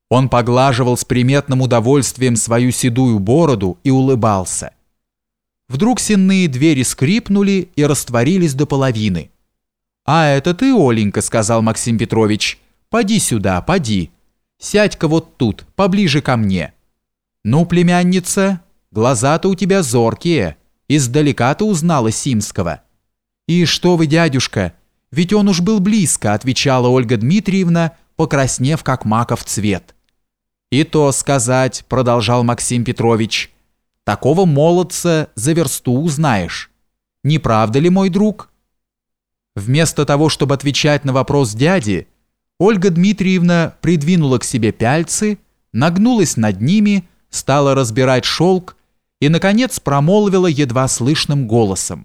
Он поглаживал с приметным удовольствием свою седую бороду и улыбался. Вдруг сенные двери скрипнули и растворились до половины. «А это ты, Оленька», — сказал Максим Петрович. «Поди сюда, поди. Сядь-ка вот тут, поближе ко мне. Ну, племянница, глаза-то у тебя зоркие. Издалека ты узнала Симского». «И что вы, дядюшка, ведь он уж был близко», — отвечала Ольга Дмитриевна, покраснев, как маков цвет. «И то сказать», — продолжал Максим Петрович, — «такого молодца за версту узнаешь. Не правда ли, мой друг?» Вместо того, чтобы отвечать на вопрос дяди, Ольга Дмитриевна придвинула к себе пяльцы, нагнулась над ними, стала разбирать шелк и, наконец, промолвила едва слышным голосом: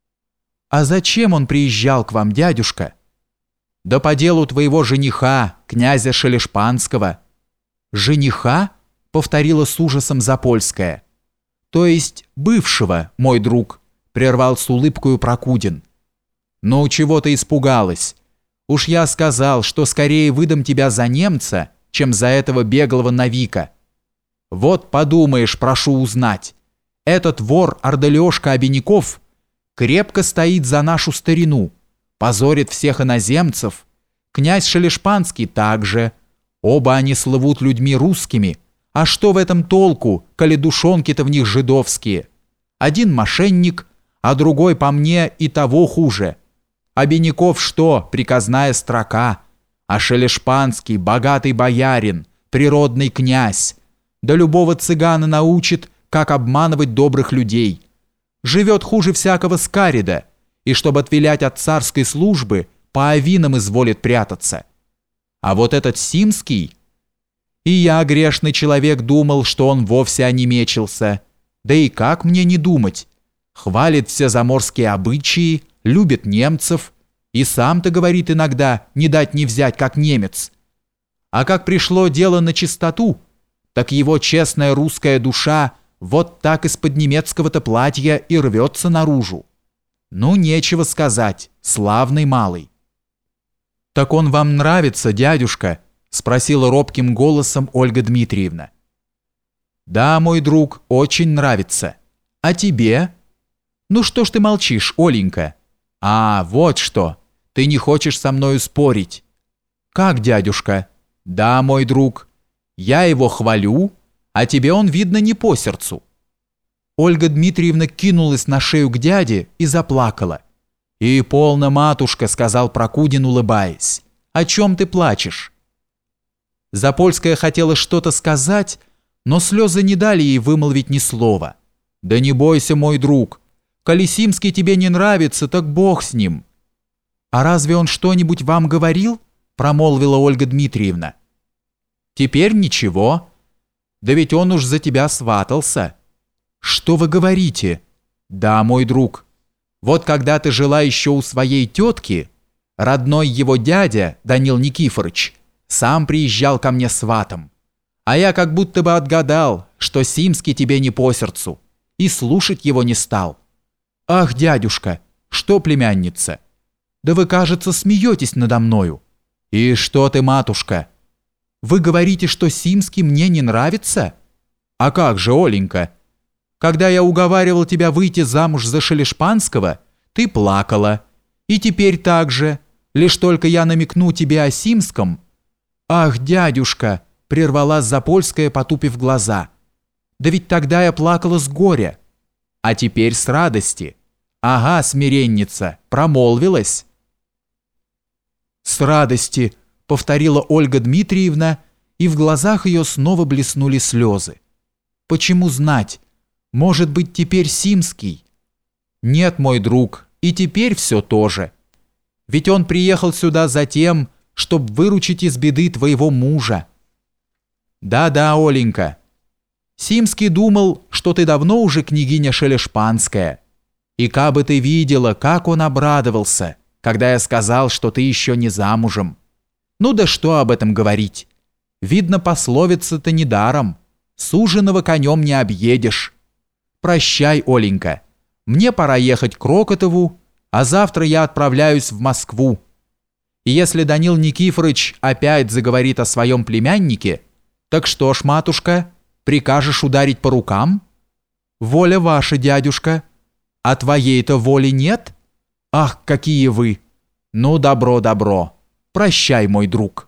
«А зачем он приезжал к вам, дядюшка?» «Да по делу твоего жениха, князя Шелешпанского». «Жениха?» — повторила с ужасом Запольская. «То есть бывшего, мой друг», — прервал с улыбкою Прокудин. «Ну, чего ты испугалась? Уж я сказал, что скорее выдам тебя за немца, чем за этого беглого навика. Вот подумаешь, прошу узнать. Этот вор Арделешка Обиняков крепко стоит за нашу старину, позорит всех иноземцев. Князь Шелешпанский также. Оба они слывут людьми русскими. А что в этом толку, коли душонки-то в них жидовские? Один мошенник, а другой, по мне, и того хуже. Обиняков что, приказная строка, а Шелешпанский богатый боярин, природный князь, да любого цыгана научит, как обманывать добрых людей. Живет хуже всякого скарида, и чтобы отвилять от царской службы, по авинам изволит прятаться. А вот этот Симский... И я, грешный человек, думал, что он вовсе онемечился. Да и как мне не думать? Хвалит все заморские обычаи, любит немцев, и сам-то говорит иногда не дать не взять, как немец. А как пришло дело на чистоту, так его честная русская душа вот так из-под немецкого-то платья и рвется наружу. Ну, нечего сказать, славный малый». «Так он вам нравится, дядюшка?» — спросила робким голосом Ольга Дмитриевна. «Да, мой друг, очень нравится. А тебе?» «Ну что ж ты молчишь, Оленька?» «А, вот что! Ты не хочешь со мною спорить». «Как, дядюшка?» «Да, мой друг, я его хвалю, а тебе он, видно, не по сердцу». Ольга Дмитриевна кинулась на шею к дяде и заплакала. «И полно, матушка», — сказал Прокудин, улыбаясь. «О чем ты плачешь?» Запольская хотела что-то сказать, но слезы не дали ей вымолвить ни слова. «Да не бойся, мой друг. Коли Симский тебе не нравится, так бог с ним». «А разве он что-нибудь вам говорил?» — промолвила Ольга Дмитриевна. «Теперь ничего. Да ведь он уж за тебя сватался». «Что вы говорите?» «Да, мой друг. Вот когда ты жила еще у своей тетки, родной его дядя, Данил Никифорович, сам приезжал ко мне сватом. А я как будто бы отгадал, что Симский тебе не по сердцу, и слушать его не стал». «Ах, дядюшка, что племянница? Да вы, кажется, смеетесь надо мною». «И что ты, матушка? Вы говорите, что Симский мне не нравится? А как же, Оленька? Когда я уговаривал тебя выйти замуж за Шелешпанского, ты плакала. И теперь так же, лишь только я намекну тебе о Симском». «Ах, дядюшка!» — прервала Запольская, потупив глаза. «Да ведь тогда я плакала с горя. А теперь с радости. Ага, смиренница, промолвилась». «С радости», — повторила Ольга Дмитриевна, и в глазах ее снова блеснули слезы. «Почему знать? Может быть, теперь Симский?» «Нет, мой друг, и теперь все то же. Ведь он приехал сюда за тем, чтобы выручить из беды твоего мужа». «Да-да, Оленька. Симский думал, что ты давно уже княгиня Шелешпанская. И кабы ты видела, как он обрадовался, когда я сказал, что ты еще не замужем. Ну да что об этом говорить? Видно, пословица-то недаром. Суженого конем не объедешь. Прощай, Оленька. Мне пора ехать к Рокотову, а завтра я отправляюсь в Москву. И если Данил Никифорович опять заговорит о своем племяннике, Так что ж, матушка, прикажешь ударить по рукам? Воля ваша, дядюшка. А твоей-то воли нет? Ах, какие вы! Ну, добро, добро. Прощай, мой друг».